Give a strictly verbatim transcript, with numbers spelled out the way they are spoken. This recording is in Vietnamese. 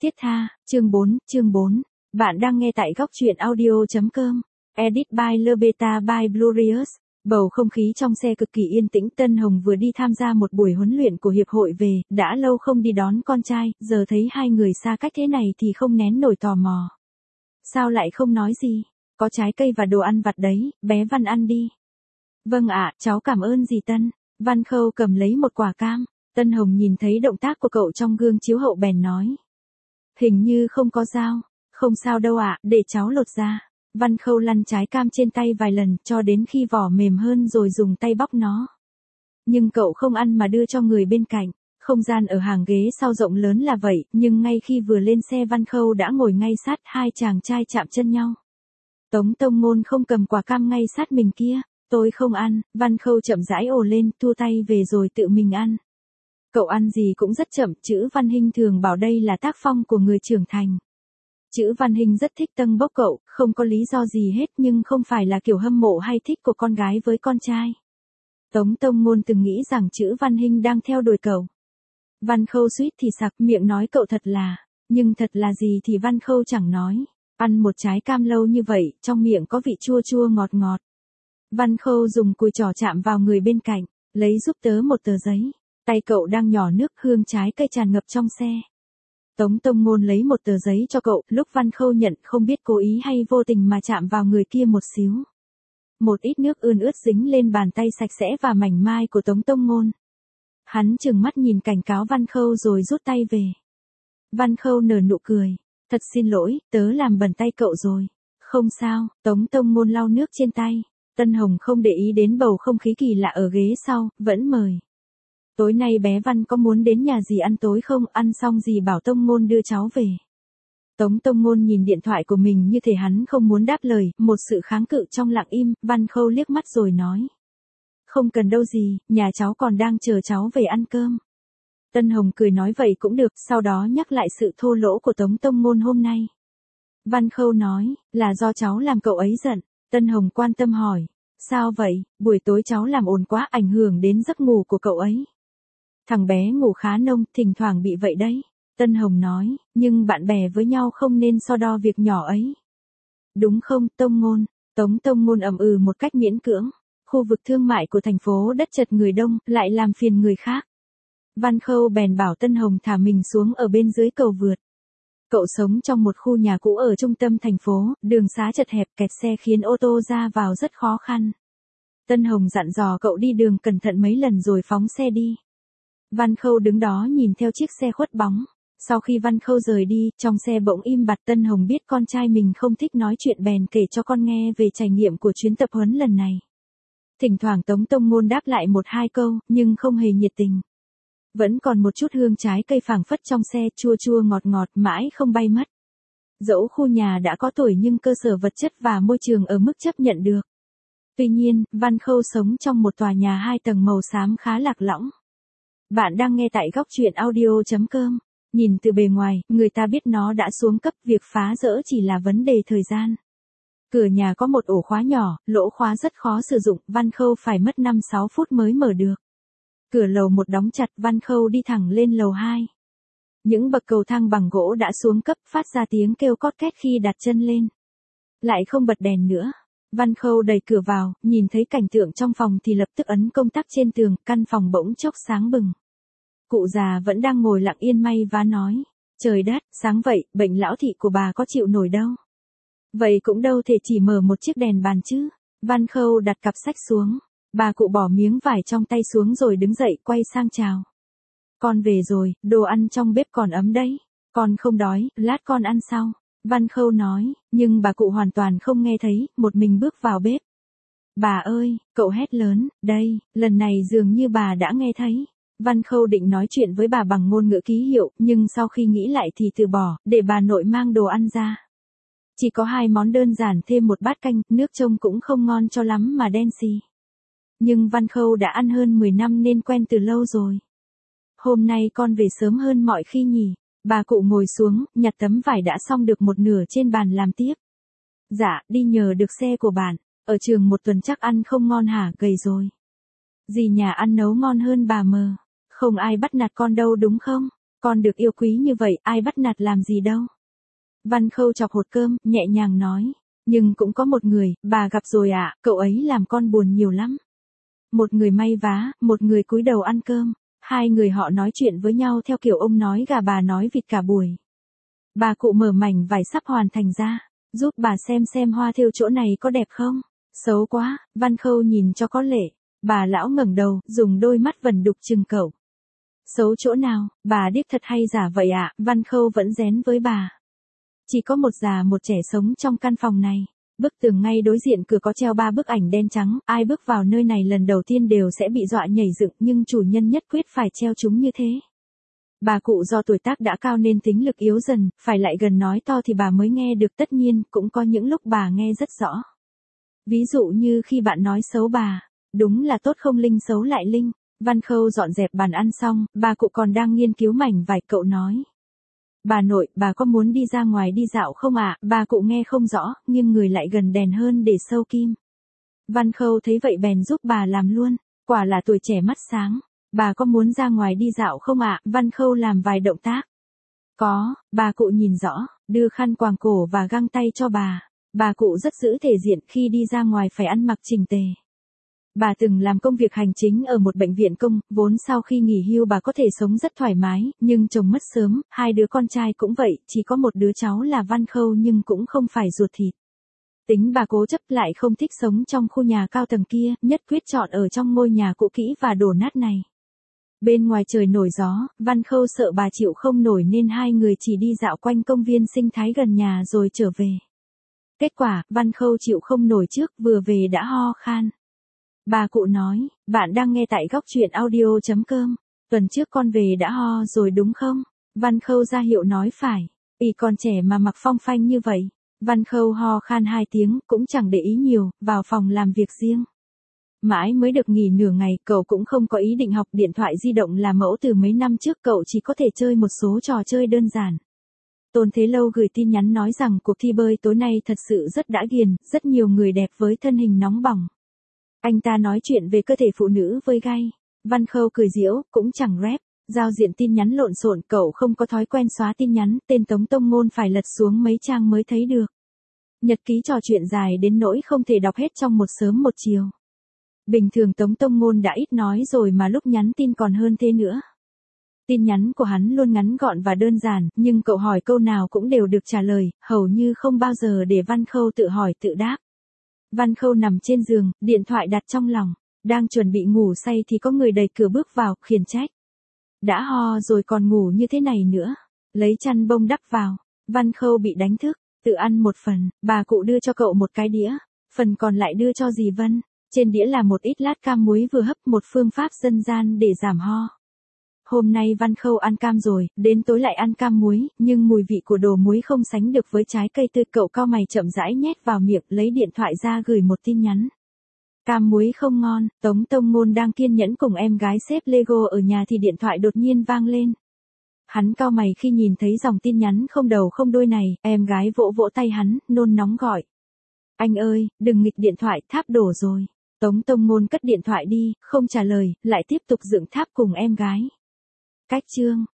Tiết tha, chương bốn, chương bốn. Bạn đang nghe tại góc truyện audio.com. Edit by Lebeta by Glorious. Bầu không khí trong xe cực kỳ yên tĩnh. Tân Hồng vừa đi tham gia một buổi huấn luyện của hiệp hội về, đã lâu không đi đón con trai, giờ thấy hai người xa cách thế này thì không nén nổi tò mò. Sao lại không nói gì? Có trái cây và đồ ăn vặt đấy, bé Văn ăn đi. Vâng ạ, cháu cảm ơn dì Tân. Văn Khâu cầm lấy một quả cam. Tân Hồng nhìn thấy động tác của cậu trong gương chiếu hậu bèn nói. Hình như không có dao. Không sao đâu ạ, để cháu lột ra. Văn Khâu lăn trái cam trên tay vài lần cho đến khi vỏ mềm hơn rồi dùng tay bóc nó. Nhưng cậu không ăn mà đưa cho người bên cạnh. Không gian ở hàng ghế sau rộng lớn là vậy, nhưng ngay khi vừa lên xe Văn Khâu đã ngồi ngay sát hai chàng trai chạm chân nhau. Tống Tông Ngôn không cầm quả cam ngay sát mình kia. Tôi không ăn, Văn Khâu chậm rãi ồ lên, thua tay về rồi tự mình ăn. Cậu ăn gì cũng rất chậm, chữ Văn Hinh thường bảo đây là tác phong của người trưởng thành. Chữ Văn Hinh rất thích tâng bốc cậu, không có lý do gì hết nhưng không phải là kiểu hâm mộ hay thích của con gái với con trai. Tống Tông Ngôn từng nghĩ rằng chữ Văn Hinh đang theo đuổi cậu. Văn Khâu suýt thì sặc miệng nói cậu thật là, nhưng thật là gì thì Văn Khâu chẳng nói. Ăn một trái cam lâu như vậy, trong miệng có vị chua chua ngọt ngọt. Văn Khâu dùng cùi trỏ chạm vào người bên cạnh, lấy giúp tớ một tờ giấy. Tay cậu đang nhỏ nước, hương trái cây tràn ngập trong xe. Tống Tông Ngôn lấy một tờ giấy cho cậu, lúc Văn Khâu nhận không biết cố ý hay vô tình mà chạm vào người kia một xíu. Một ít nước ươn ướt dính lên bàn tay sạch sẽ và mảnh mai của Tống Tông Ngôn. Hắn trừng mắt nhìn cảnh cáo Văn Khâu rồi rút tay về. Văn Khâu nở nụ cười. Thật xin lỗi, tớ làm bẩn tay cậu rồi. Không sao, Tống Tông Ngôn lau nước trên tay. Tân Hồng không để ý đến bầu không khí kỳ lạ ở ghế sau, vẫn mời. Tối nay bé Văn có muốn đến nhà dì ăn tối không? Ăn xong dì bảo Tông Ngôn đưa cháu về. Tống Tông Ngôn nhìn điện thoại của mình như thể hắn không muốn đáp lời, một sự kháng cự trong lặng im. Văn Khâu liếc mắt rồi nói. Không cần đâu dì, nhà cháu còn đang chờ cháu về ăn cơm. Tân Hồng cười nói vậy cũng được, sau đó nhắc lại sự thô lỗ của Tống Tông Ngôn hôm nay. Văn Khâu nói, là do cháu làm cậu ấy giận. Tân Hồng quan tâm hỏi, sao vậy, buổi tối cháu làm ồn quá ảnh hưởng đến giấc ngủ của cậu ấy. Thằng bé ngủ khá nông, thỉnh thoảng bị vậy đấy. Tân Hồng nói, nhưng bạn bè với nhau không nên so đo việc nhỏ ấy. Đúng không, Tông Ngôn? Tống Tông Ngôn ậm ừ một cách miễn cưỡng. Khu vực thương mại của thành phố đất chật người đông, lại làm phiền người khác. Văn Khâu bèn bảo Tân Hồng thả mình xuống ở bên dưới cầu vượt. Cậu sống trong một khu nhà cũ ở trung tâm thành phố, đường xá chật hẹp kẹt xe khiến ô tô ra vào rất khó khăn. Tân Hồng dặn dò cậu đi đường cẩn thận mấy lần rồi phóng xe đi. Văn Khâu đứng đó nhìn theo chiếc xe khuất bóng. Sau khi Văn Khâu rời đi, trong xe bỗng im bặt. Tân Hồng biết con trai mình không thích nói chuyện bèn kể cho con nghe về trải nghiệm của chuyến tập huấn lần này. Thỉnh thoảng Tống Tông Ngôn đáp lại một hai câu, nhưng không hề nhiệt tình. Vẫn còn một chút hương trái cây phảng phất trong xe, chua chua ngọt ngọt mãi không bay mất. Dẫu khu nhà đã có tuổi nhưng cơ sở vật chất và môi trường ở mức chấp nhận được. Tuy nhiên, Văn Khâu sống trong một tòa nhà hai tầng màu xám khá lạc lõng. Bạn đang nghe tại góc truyện audio.com. Nhìn từ bề ngoài, người ta biết nó đã xuống cấp, việc phá dỡ chỉ là vấn đề thời gian. Cửa nhà có một ổ khóa nhỏ, lỗ khóa rất khó sử dụng, Văn Khâu phải mất năm sáu phút mới mở được. Cửa lầu một đóng chặt, Văn Khâu đi thẳng lên lầu hai. Những bậc cầu thang bằng gỗ đã xuống cấp, phát ra tiếng kêu cót két khi đặt chân lên. Lại không bật đèn nữa. Văn Khâu đẩy cửa vào, nhìn thấy cảnh tượng trong phòng thì lập tức ấn công tắc trên tường, căn phòng bỗng chốc sáng bừng. Cụ già vẫn đang ngồi lặng yên may vá nói. Trời đất, sáng vậy, bệnh lão thị của bà có chịu nổi đâu. Vậy cũng đâu thể chỉ mở một chiếc đèn bàn chứ. Văn Khâu đặt cặp sách xuống. Bà cụ bỏ miếng vải trong tay xuống rồi đứng dậy quay sang chào. Con về rồi, đồ ăn trong bếp còn ấm đấy. Con không đói, lát con ăn sau. Văn Khâu nói, nhưng bà cụ hoàn toàn không nghe thấy, một mình bước vào bếp. Bà ơi, cậu hét lớn, đây, lần này dường như bà đã nghe thấy. Văn Khâu định nói chuyện với bà bằng ngôn ngữ ký hiệu, nhưng sau khi nghĩ lại thì từ bỏ, để bà nội mang đồ ăn ra. Chỉ có hai món đơn giản thêm một bát canh, nước trông cũng không ngon cho lắm mà đen xì. Nhưng Văn Khâu đã ăn hơn mười năm nên quen từ lâu rồi. Hôm nay con về sớm hơn mọi khi nhỉ? Bà cụ ngồi xuống, nhặt tấm vải đã xong được một nửa trên bàn làm tiếp. Dạ, đi nhờ được xe của bạn. Ở trường một tuần chắc ăn không ngon hả, gầy rồi. Dì nhà ăn nấu ngon hơn bà mờ. Không ai bắt nạt con đâu đúng không? Con được yêu quý như vậy, ai bắt nạt làm gì đâu. Văn Khâu chọc hột cơm, nhẹ nhàng nói. Nhưng cũng có một người, bà gặp rồi ạ, à, cậu ấy làm con buồn nhiều lắm. Một người may vá, một người cúi đầu ăn cơm. Hai người họ nói chuyện với nhau theo kiểu ông nói gà bà nói vịt cả buổi. Bà cụ mở mảnh vải sắp hoàn thành ra, giúp bà xem xem hoa thêu chỗ này có đẹp không. Xấu quá, Văn Khâu nhìn cho có lệ. Bà lão ngẩng đầu, dùng đôi mắt vẩn đục chừng cậu. Xấu chỗ nào, bà điếc thật hay giả vậy ạ, à? Văn Khâu vẫn rén với bà. Chỉ có một già một trẻ sống trong căn phòng này. Bức tường ngay đối diện cửa có treo ba bức ảnh đen trắng, ai bước vào nơi này lần đầu tiên đều sẽ bị dọa nhảy dựng, nhưng chủ nhân nhất quyết phải treo chúng như thế. Bà cụ do tuổi tác đã cao nên tính lực yếu dần, phải lại gần nói to thì bà mới nghe được, tất nhiên, cũng có những lúc bà nghe rất rõ. Ví dụ như khi bạn nói xấu bà, đúng là tốt không linh xấu lại linh. Văn Khâu dọn dẹp bàn ăn xong, bà cụ còn đang nghiên cứu mảnh vải, cậu nói. Bà nội, bà có muốn đi ra ngoài đi dạo không ạ? À? Bà cụ nghe không rõ, nhưng người lại gần đèn hơn để sâu kim. Văn Khâu thấy vậy bèn giúp bà làm luôn, quả là tuổi trẻ mắt sáng. Bà có muốn ra ngoài đi dạo không ạ? À? Văn Khâu làm vài động tác. Có, bà cụ nhìn rõ, đưa khăn quàng cổ và găng tay cho bà. Bà cụ rất giữ thể diện, khi đi ra ngoài phải ăn mặc chỉnh tề. Bà từng làm công việc hành chính ở một bệnh viện công, vốn sau khi nghỉ hưu bà có thể sống rất thoải mái, nhưng chồng mất sớm, hai đứa con trai cũng vậy, chỉ có một đứa cháu là Văn Khâu nhưng cũng không phải ruột thịt. Tính bà cố chấp lại không thích sống trong khu nhà cao tầng kia, nhất quyết chọn ở trong ngôi nhà cũ kỹ và đổ nát này. Bên ngoài trời nổi gió, Văn Khâu sợ bà chịu không nổi nên hai người chỉ đi dạo quanh công viên sinh thái gần nhà rồi trở về. Kết quả, Văn Khâu chịu không nổi trước, vừa về đã ho khan. Bà cụ nói, bạn đang nghe tại góc truyện audio chấm com. Tuần trước con về đã ho rồi đúng không? Văn Khâu ra hiệu nói phải. Ý còn trẻ mà mặc phong phanh như vậy. Văn Khâu ho khan hai tiếng, cũng chẳng để ý nhiều, vào phòng làm việc riêng. Mãi mới được nghỉ nửa ngày, cậu cũng không có ý định học điện thoại di động là mẫu từ mấy năm trước, cậu chỉ có thể chơi một số trò chơi đơn giản. Tôn Thế Lâu gửi tin nhắn nói rằng cuộc thi bơi tối nay thật sự rất đã ghiền, rất nhiều người đẹp với thân hình nóng bỏng. Anh ta nói chuyện về cơ thể phụ nữ với gay. Văn Khâu cười giễu, cũng chẳng rep. Giao diện tin nhắn lộn xộn, cậu không có thói quen xóa tin nhắn, tên Tống Tông Ngôn phải lật xuống mấy trang mới thấy được. Nhật ký trò chuyện dài đến nỗi không thể đọc hết trong một sớm một chiều. Bình thường Tống Tông Ngôn đã ít nói rồi mà lúc nhắn tin còn hơn thế nữa. Tin nhắn của hắn luôn ngắn gọn và đơn giản, nhưng cậu hỏi câu nào cũng đều được trả lời, hầu như không bao giờ để Văn Khâu tự hỏi tự đáp. Văn Khâu nằm trên giường, điện thoại đặt trong lòng, đang chuẩn bị ngủ say thì có người đẩy cửa bước vào, khiển trách. Đã ho rồi còn ngủ như thế này nữa, lấy chăn bông đắp vào. Văn Khâu bị đánh thức, tự ăn một phần, bà cụ đưa cho cậu một cái đĩa, phần còn lại đưa cho dì Vân. Trên đĩa là một ít lát cam muối vừa hấp, một phương pháp dân gian để giảm ho. Hôm nay Văn Khâu ăn cam rồi, đến tối lại ăn cam muối, nhưng mùi vị của đồ muối không sánh được với trái cây tươi, cậu cau mày chậm rãi nhét vào miệng, lấy điện thoại ra gửi một tin nhắn. Cam muối không ngon, Tống Tông Ngôn đang kiên nhẫn cùng em gái xếp Lego ở nhà thì điện thoại đột nhiên vang lên. Hắn cau mày khi nhìn thấy dòng tin nhắn không đầu không đuôi này, em gái vỗ vỗ tay hắn, nôn nóng gọi. Anh ơi, đừng nghịch điện thoại, tháp đổ rồi. Tống Tông Ngôn cất điện thoại đi, không trả lời, lại tiếp tục dựng tháp cùng em gái. Cách chương